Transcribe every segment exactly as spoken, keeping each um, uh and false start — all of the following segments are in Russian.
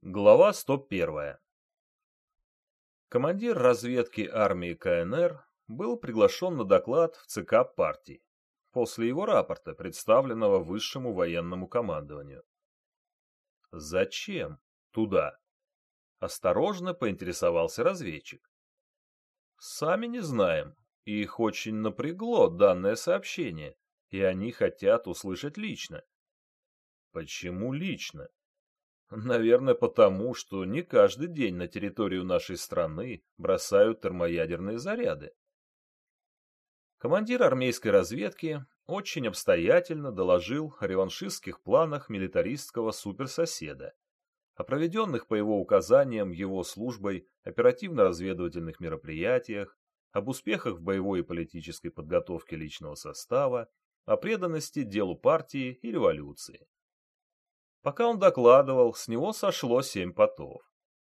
Глава сто первая. Командир разведки армии ка эн эр был приглашен на доклад в ЦК партии после его рапорта, представленного высшему военному командованию. Зачем туда? Осторожно поинтересовался разведчик. Сами не знаем, их очень напрягло данное сообщение, и они хотят услышать лично. Почему лично? Наверное, потому, что не каждый день на территорию нашей страны бросают термоядерные заряды. Командир армейской разведки очень обстоятельно доложил о реваншистских планах милитаристского суперсоседа, о проведенных по его указаниям его службой оперативно-разведывательных мероприятиях, об успехах в боевой и политической подготовке личного состава, о преданности делу партии и революции. Пока он докладывал, с него сошло семь потов.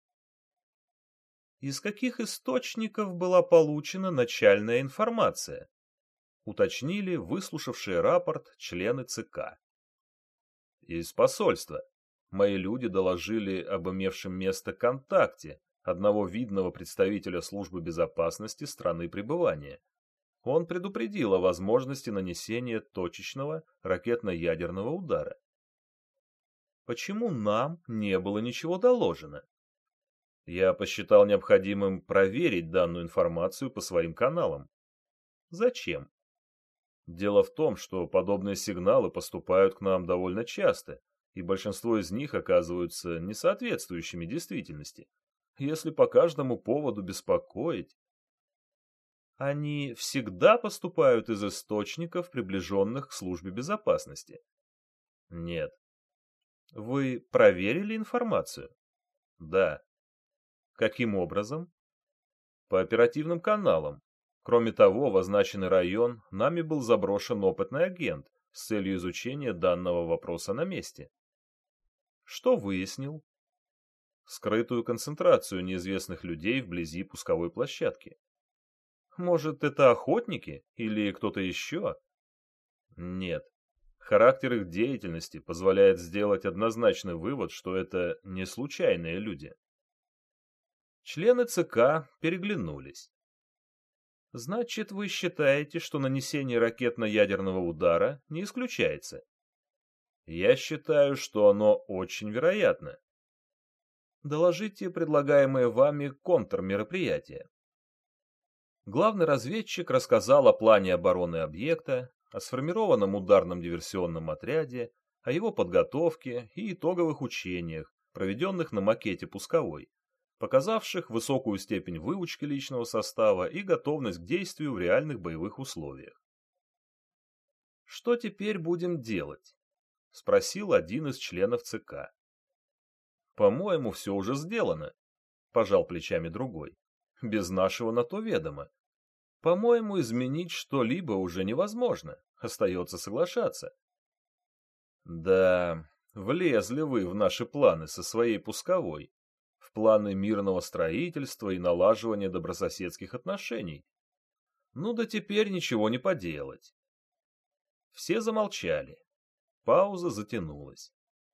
Из каких источников была получена начальная информация? Уточнили выслушавшие рапорт члены ЦК. Из посольства. Мои люди доложили об имевшем место контакте одного видного представителя службы безопасности страны пребывания. Он предупредил о возможности нанесения точечного ракетно-ядерного удара. Почему нам не было ничего доложено? Я посчитал необходимым проверить данную информацию по своим каналам. Зачем? Дело в том, что подобные сигналы поступают к нам довольно часто, и большинство из них оказываются несоответствующими действительности. Если по каждому поводу беспокоить... Они всегда поступают из источников, приближенных к службе безопасности? Нет. Вы проверили информацию? Да. Каким образом? По оперативным каналам. Кроме того, в означенный район нами был заброшен опытный агент с целью изучения данного вопроса на месте. Что выяснил? Скрытую концентрацию неизвестных людей вблизи пусковой площадки. Может, это охотники или кто-то еще? Нет. Характер их деятельности позволяет сделать однозначный вывод, что это не случайные люди. Члены ЦК переглянулись. Значит, вы считаете, что нанесение ракетно-ядерного удара не исключается? Я считаю, что оно очень вероятно. Доложите предлагаемые вами контрмероприятия. Главный разведчик рассказал о плане обороны объекта, о сформированном ударном диверсионном отряде, о его подготовке и итоговых учениях, проведенных на макете пусковой, показавших высокую степень выучки личного состава и готовность к действию в реальных боевых условиях. «Что теперь будем делать?» — спросил один из членов ЦК. «По-моему, все уже сделано», — пожал плечами другой. «Без нашего на то ведома. По-моему, изменить что-либо уже невозможно, остается соглашаться». «Да, влезли вы в наши планы со своей пусковой, в планы мирного строительства и налаживания добрососедских отношений. Ну да теперь ничего не поделать». Все замолчали. Пауза затянулась.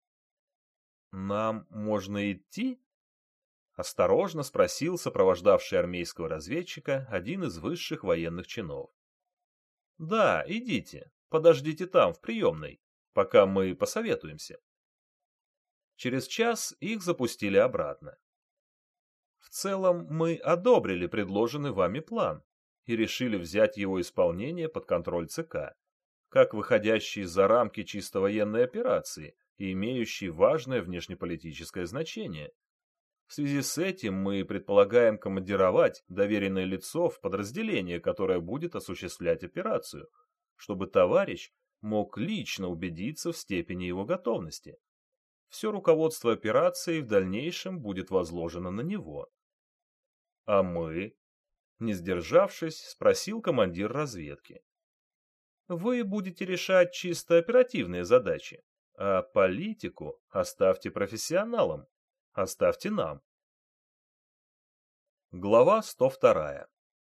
«Нам можно идти?» — осторожно спросил сопровождавший армейского разведчика один из высших военных чинов. «Да, идите, подождите там, в приемной, пока мы посоветуемся». Через час их запустили обратно. В целом мы одобрили предложенный вами план и решили взять его исполнение под контроль ЦК, как выходящий за рамки чисто военной операции и имеющий важное внешнеполитическое значение. В связи с этим мы предполагаем командировать доверенное лицо в подразделение, которое будет осуществлять операцию, чтобы товарищ мог лично убедиться в степени его готовности. Все руководство операцией в дальнейшем будет возложено на него. А мы, не сдержавшись, спросил командир разведки. Вы будете решать чисто оперативные задачи, а политику оставьте профессионалам, оставьте нам. Глава сто вторая.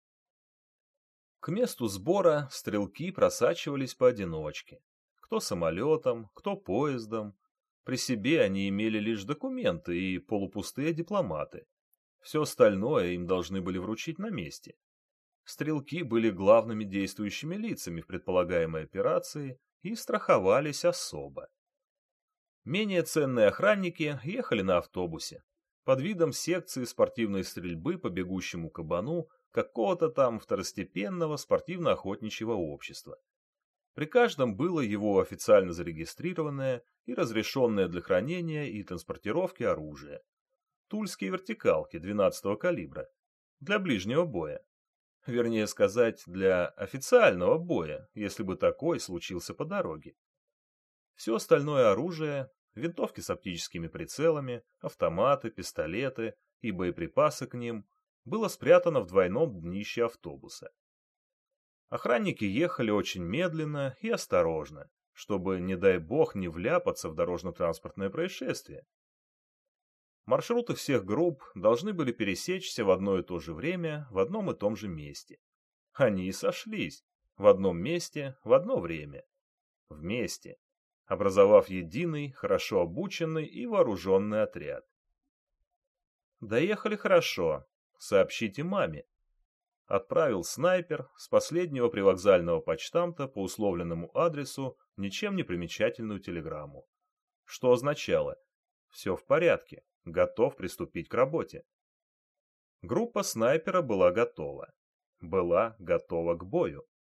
К месту сбора стрелки просачивались поодиночке. Кто самолетом, кто поездом, При себе они имели лишь документы и полупустые дипломаты. Все остальное им должны были вручить на месте. Стрелки были главными действующими лицами в предполагаемой операции и страховались особо. Менее ценные охранники ехали на автобусе под видом секции спортивной стрельбы по бегущему кабану какого-то там второстепенного спортивно-охотничьего общества. При каждом было его официально зарегистрированное и разрешенное для хранения и транспортировки оружие. Тульские вертикалки двенадцатого калибра для ближнего боя. Вернее сказать, для официального боя, если бы такой случился по дороге. Все остальное оружие, винтовки с оптическими прицелами, автоматы, пистолеты и боеприпасы к ним, было спрятано в двойном днище автобуса. Охранники ехали очень медленно и осторожно, чтобы, не дай бог, не вляпаться в дорожно-транспортное происшествие. Маршруты всех групп должны были пересечься в одно и то же время в одном и том же месте. Они и сошлись в одном месте в одно время. Вместе, образовав единый, хорошо обученный и вооруженный отряд. Доехали хорошо, сообщите маме. Отправил снайпер с последнего привокзального почтамта по условленному адресу ничем не примечательную телеграмму. Что означало: все в порядке, готов приступить к работе. Группа снайпера была готова. Была готова к бою.